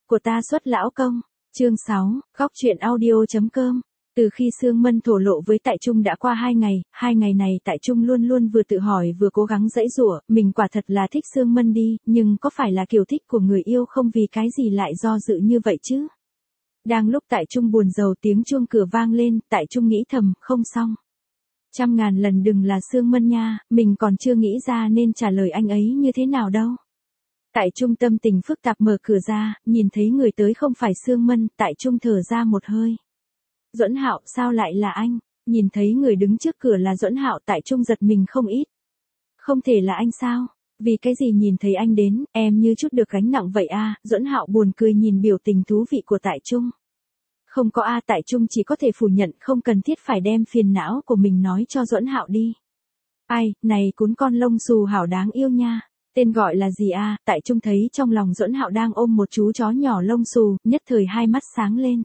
của ta xuất lão công. Chương 6, góc truyện audio.com. Từ khi Sương Mân thổ lộ với Tại Trung đã qua 2 ngày này Tại Trung luôn luôn vừa tự hỏi vừa cố gắng giãy giụa, mình quả thật là thích Sương Mân đi, nhưng có phải là kiểu thích của người yêu không, vì cái gì lại do dự như vậy chứ? Đang lúc Tại Trung buồn rầu, tiếng chuông cửa vang lên, Tại Trung nghĩ thầm, không xong. 100.000 lần đừng là Sương Mân nha, mình còn chưa nghĩ ra nên trả lời anh ấy như thế nào đâu. Tại Trung tâm tình phức tạp mở cửa ra, nhìn thấy người tới không phải Sương Mân, Tại Trung thở ra một hơi. Duẫn Hạo, sao lại là anh? Nhìn thấy người đứng trước cửa là Duẫn Hạo, Tại Trung giật mình không ít. Không thể là anh sao? Vì cái gì nhìn thấy anh đến, em như chút được gánh nặng vậy à? Duẫn Hạo buồn cười nhìn biểu tình thú vị của Tại Trung. Không có a, Tại Trung chỉ có thể phủ nhận, không cần thiết phải đem phiền não của mình nói cho Duẫn Hạo đi. Ai, này cún con lông xù hảo đáng yêu nha. Tên gọi là gì a? Tại Trung thấy trong lòng Duẫn Hạo đang ôm một chú chó nhỏ lông xù, nhất thời hai mắt sáng lên.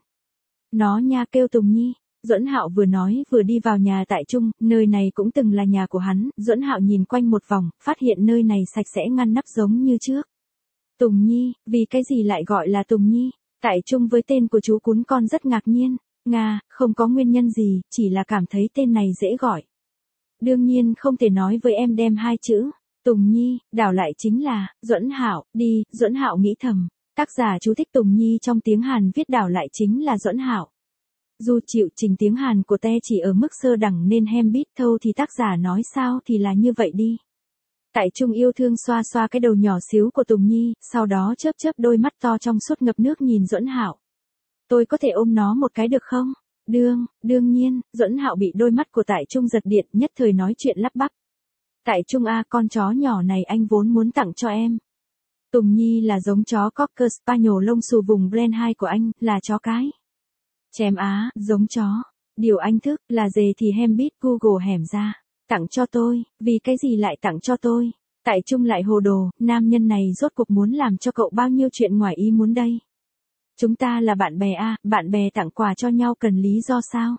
Nó nha, kêu Tùng Nhi. Duẫn Hạo vừa nói vừa đi vào nhà Tại Trung, nơi này cũng từng là nhà của hắn. Duẫn Hạo nhìn quanh một vòng, phát hiện nơi này sạch sẽ ngăn nắp giống như trước. Tùng Nhi, vì cái gì lại gọi là Tùng Nhi? Tại Trung với tên của chú cún con rất ngạc nhiên. Nga, không có nguyên nhân gì, chỉ là cảm thấy tên này dễ gọi. Đương nhiên không thể nói với em đem hai chữ Tùng Nhi, đảo lại chính là Duẫn Hạo, đi. Duẫn Hạo nghĩ thầm. Tác giả chú thích Tùng Nhi trong tiếng Hàn viết đảo lại chính là Duẫn Hạo. Dù chịu trình tiếng Hàn của te chỉ ở mức sơ đẳng nên hem biết thâu thì tác giả nói sao thì là như vậy đi. Tại Trung yêu thương xoa xoa cái đầu nhỏ xíu của Tùng Nhi, sau đó chớp chớp đôi mắt to trong suốt ngập nước nhìn Duẫn Hạo. Tôi có thể ôm nó một cái được không? Đương nhiên. Duẫn Hạo bị đôi mắt của Tại Trung giật điện, nhất thời nói chuyện lắp bắp. Tại Trung a, con chó nhỏ này anh vốn muốn tặng cho em. Tùng Nhi là giống chó Cocker Spaniel lông xù vùng Brand 2 của anh, là chó cái. Chém á, giống chó. Điều anh thức là dề thì hem biết Google hẻm ra. Tặng cho tôi, vì cái gì lại tặng cho tôi? Tại Trung lại hồ đồ, nam nhân này rốt cuộc muốn làm cho cậu bao nhiêu chuyện ngoài ý muốn đây? Chúng ta là bạn bè a, bạn bè tặng quà cho nhau cần lý do sao?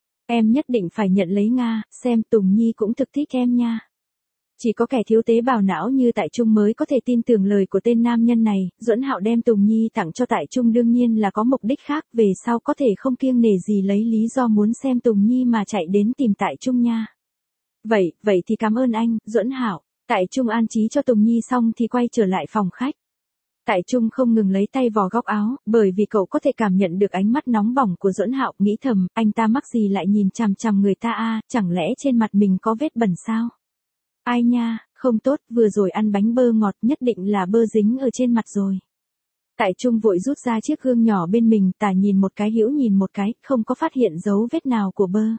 Em nhất định phải nhận lấy Nga, xem Tùng Nhi cũng thực thích em nha. Chỉ có kẻ thiếu tế bào não như Tại Trung mới có thể tin tưởng lời của tên nam nhân này. Duẫn Hạo đem Tùng Nhi tặng cho Tại Trung đương nhiên là có mục đích khác, về sau có thể không kiêng nể gì lấy lý do muốn xem Tùng Nhi mà chạy đến tìm Tại Trung nha. Vậy thì cảm ơn anh, Duẫn Hạo. Tại Trung an trí cho Tùng Nhi xong thì quay trở lại phòng khách. Tại Trung không ngừng lấy tay vò góc áo, bởi vì cậu có thể cảm nhận được ánh mắt nóng bỏng của Duẫn Hạo, nghĩ thầm, anh ta mắc gì lại nhìn chằm chằm người ta a, chẳng lẽ trên mặt mình có vết bẩn sao? Ai nha, không tốt, vừa rồi ăn bánh bơ ngọt nhất định là bơ dính ở trên mặt rồi. Tại Trung vội rút ra chiếc gương nhỏ bên mình, tả nhìn một cái hữu nhìn một cái, không có phát hiện dấu vết nào của bơ.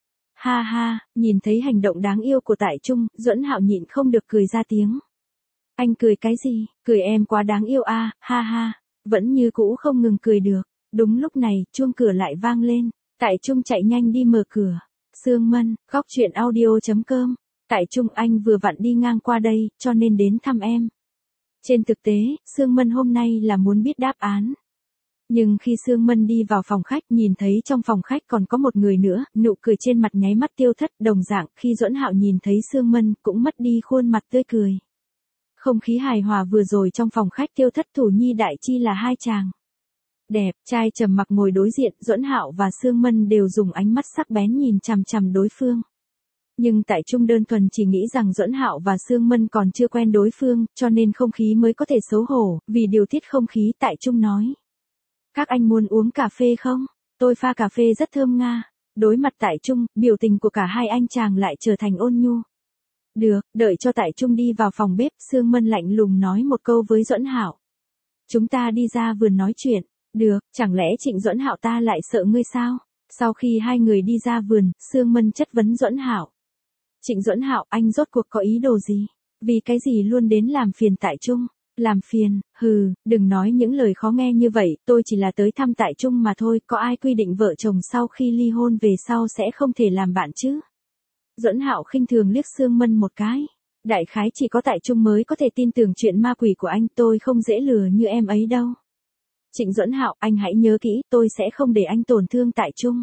Ha ha, nhìn thấy hành động đáng yêu của Tại Trung, Duẫn Hạo nhịn không được cười ra tiếng. Anh cười cái gì? Cười em quá đáng yêu a, ha ha. Vẫn như cũ không ngừng cười được. Đúng lúc này, chuông cửa lại vang lên. Tại Trung chạy nhanh đi mở cửa. Sương Mân, góc truyện audio.com. Tại Trung, anh vừa vặn đi ngang qua đây, cho nên đến thăm em. Trên thực tế, Sương Mân hôm nay là muốn biết đáp án. Nhưng khi Sương Mân đi vào phòng khách, nhìn thấy trong phòng khách còn có một người nữa, nụ cười trên mặt nháy mắt tiêu thất, đồng dạng khi Duẫn Hạo nhìn thấy Sương Mân cũng mất đi khuôn mặt tươi cười. Không khí hài hòa vừa rồi trong phòng khách tiêu thất, Thủ Nhi Đại Chi là hai chàng đẹp trai trầm mặc ngồi đối diện, Duẫn Hạo và Sương Mân đều dùng ánh mắt sắc bén nhìn chằm chằm đối phương. Nhưng Tại Trung đơn thuần chỉ nghĩ rằng Duẫn Hạo và Sương Mân còn chưa quen đối phương, cho nên không khí mới có thể xấu hổ, vì điều tiết không khí Tại Trung nói. Các anh muốn uống cà phê không? Tôi pha cà phê rất thơm nga. Đối mặt Tại Trung, biểu tình của cả hai anh chàng lại trở thành ôn nhu. Được, đợi cho Tại Trung đi vào phòng bếp, Sương Mân lạnh lùng nói một câu với Duẫn Hạo. Chúng ta đi ra vườn nói chuyện. Được, chẳng lẽ Trịnh Duẫn Hạo ta lại sợ ngươi sao? Sau khi hai người đi ra vườn, Sương Mân chất vấn Duẫn Hạo. Trịnh Duẫn Hạo, anh rốt cuộc có ý đồ gì? Vì cái gì luôn đến làm phiền Tại Trung? Làm phiền, đừng nói những lời khó nghe như vậy, tôi chỉ là tới thăm Tại Trung mà thôi, có ai quy định vợ chồng sau khi ly hôn về sau sẽ không thể làm bạn chứ? Duẫn Hạo khinh thường liếc Sương Mân một cái. Đại khái chỉ có Tại Trung mới có thể tin tưởng chuyện ma quỷ của anh, tôi không dễ lừa như em ấy đâu. Trịnh Duẫn Hạo, anh hãy nhớ kỹ, tôi sẽ không để anh tổn thương Tại Trung.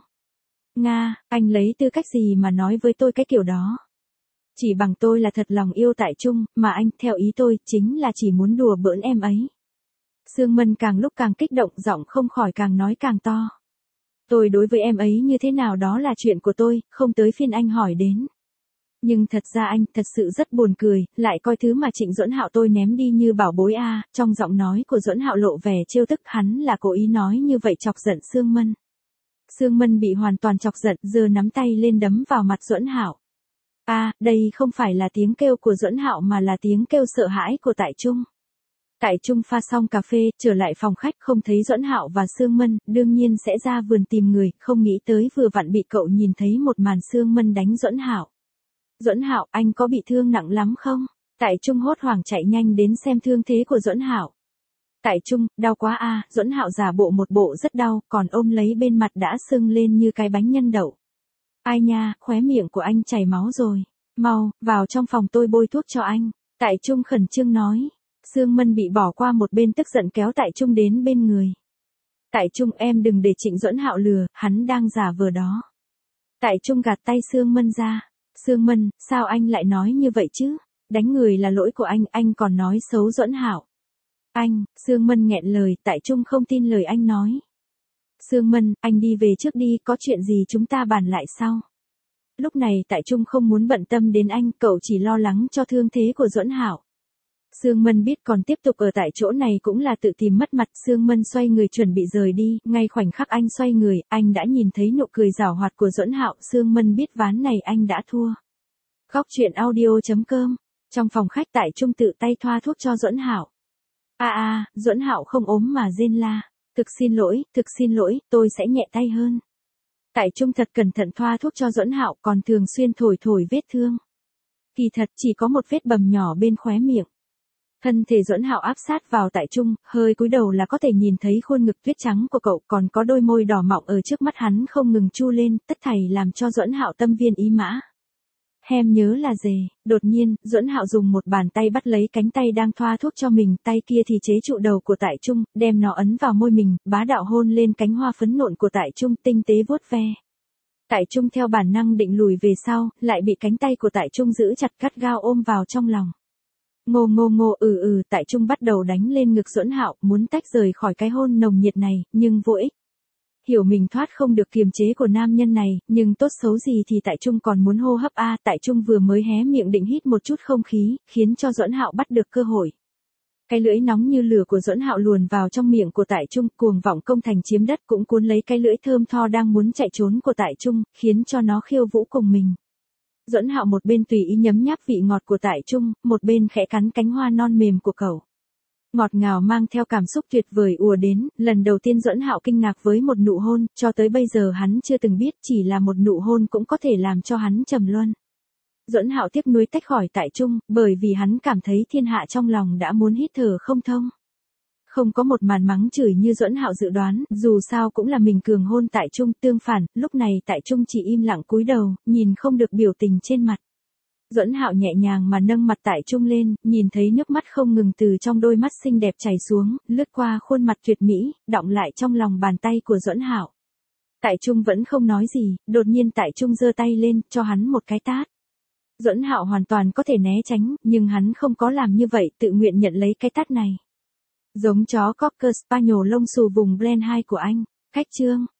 Nga, anh lấy tư cách gì mà nói với tôi cái kiểu đó? Chỉ bằng tôi là thật lòng yêu Tại Trung, mà anh, theo ý tôi, chính là chỉ muốn đùa bỡn em ấy. Sương Mân càng lúc càng kích động, giọng không khỏi càng nói càng to. Tôi đối với em ấy như thế nào đó là chuyện của tôi, không tới phiên anh hỏi đến. Nhưng thật ra anh thật sự rất buồn cười, lại coi thứ mà Trịnh Duẫn Hạo tôi ném đi như bảo bối a. Trong giọng nói của Duẫn Hạo lộ vẻ trêu tức, hắn là cố ý nói như vậy chọc giận Sương Mân. Sương Mân bị hoàn toàn chọc giận, giơ nắm tay lên đấm vào mặt Duẫn Hạo. Đây không phải là tiếng kêu của Duẫn Hạo mà là tiếng kêu sợ hãi của Tại Trung. Tại Trung pha xong cà phê, trở lại phòng khách không thấy Duẫn Hạo và Sương Mân, đương nhiên sẽ ra vườn tìm người, không nghĩ tới vừa vặn bị cậu nhìn thấy một màn Sương Mân đánh Duẫn Hạo. Duẫn Hạo, anh có bị thương nặng lắm không? Tại Trung hốt hoảng chạy nhanh đến xem thương thế của Duẫn Hạo. Tại Trung, đau quá a. Duẫn Hạo giả bộ một bộ rất đau, còn ôm lấy bên mặt đã sưng lên như cái bánh nhân đậu. Ai nha, khóe miệng của anh chảy máu rồi. Mau, vào trong phòng tôi bôi thuốc cho anh. Tại Trung khẩn trương nói. Sương Mân bị bỏ qua một bên tức giận kéo Tại Trung đến bên người. Tại Trung, em đừng để Trịnh Duẫn Hạo lừa, hắn đang giả vờ đó. Tại Trung gạt tay Sương Mân ra. Sương Mân, sao anh lại nói như vậy chứ? Đánh người là lỗi của anh còn nói xấu Duẫn Hạo. Anh, Sương Mân nghẹn lời, Tại Trung không tin lời anh nói. Sương Mân, anh đi về trước đi, có chuyện gì chúng ta bàn lại sau. Lúc này Tại Trung không muốn bận tâm đến anh, cậu chỉ lo lắng cho thương thế của Duẫn Hạo. Sương Mân biết còn tiếp tục ở tại chỗ này cũng là tự tìm mất mặt. Sương Mân xoay người chuẩn bị rời đi, ngay khoảnh khắc anh xoay người, anh đã nhìn thấy nụ cười giảo hoạt của Duẫn Hạo. Sương Mân biết ván này anh đã thua. Góc truyện audio.com. Trong phòng khách Tại Trung tự tay thoa thuốc cho Duẫn Hạo. Duẫn Hạo không ốm mà rên la. Thực xin lỗi, tôi sẽ nhẹ tay hơn. Tại Trung thật cẩn thận thoa thuốc cho Duẫn Hạo, còn thường xuyên thổi vết thương. Kỳ thật chỉ có một vết bầm nhỏ bên khóe miệng. Thân thể Duẫn Hạo áp sát vào Tại Trung, hơi cúi đầu là có thể nhìn thấy khuôn ngực tuyết trắng của cậu, còn có đôi môi đỏ mọng ở trước mắt hắn không ngừng chu lên, tất thảy làm cho Duẫn Hạo tâm viên ý mã. Hem nhớ là dề. Đột nhiên, Duẫn Hạo dùng một bàn tay bắt lấy cánh tay đang thoa thuốc cho mình, tay kia thì chế trụ đầu của Tại Trung, đem nó ấn vào môi mình, bá đạo hôn lên cánh hoa phấn nộn của Tại Trung, tinh tế vuốt ve. Tại Trung theo bản năng định lùi về sau, lại bị cánh tay của Tại Trung giữ chặt gắt gao ôm vào trong lòng. Ngô, Tại Trung bắt đầu đánh lên ngực Duẫn Hạo, muốn tách rời khỏi cái hôn nồng nhiệt này, nhưng vô ích. Hiểu mình thoát không được kiềm chế của nam nhân này, nhưng tốt xấu gì thì Tại Trung còn muốn hô hấp Tại Trung vừa mới hé miệng định hít một chút không khí, khiến cho Duẫn Hạo bắt được cơ hội. Cái lưỡi nóng như lửa của Duẫn Hạo luồn vào trong miệng của Tại Trung, cuồng vọng công thành chiếm đất cũng cuốn lấy cái lưỡi thơm tho đang muốn chạy trốn của Tại Trung, khiến cho nó khiêu vũ cùng mình. Duẫn Hạo một bên tùy ý nhấm nháp vị ngọt của Tại Trung, một bên khẽ cắn cánh hoa non mềm của cậu. Ngọt ngào mang theo cảm xúc tuyệt vời ùa đến, lần đầu tiên Duẫn Hạo kinh ngạc với một nụ hôn, cho tới bây giờ hắn chưa từng biết chỉ là một nụ hôn cũng có thể làm cho hắn trầm luân. Duẫn Hạo tiếc nuối tách khỏi Tại Trung, bởi vì hắn cảm thấy thiên hạ trong lòng đã muốn hít thở không thông. Không có một màn mắng chửi như Duẫn Hạo dự đoán, dù sao cũng là mình cường hôn Tại Trung, tương phản, lúc này Tại Trung chỉ im lặng cúi đầu, nhìn không được biểu tình trên mặt. Duẫn Hạo nhẹ nhàng mà nâng mặt Tại Trung lên, nhìn thấy nước mắt không ngừng từ trong đôi mắt xinh đẹp chảy xuống, lướt qua khuôn mặt tuyệt mỹ, đọng lại trong lòng bàn tay của Duẫn Hạo. Tại Trung vẫn không nói gì, đột nhiên Tại Trung giơ tay lên, cho hắn một cái tát. Duẫn Hạo hoàn toàn có thể né tránh, nhưng hắn không có làm như vậy, tự nguyện nhận lấy cái tát này. Giống chó Cocker Spaniel lông xù vùng Blend 2 của anh. Khách chương.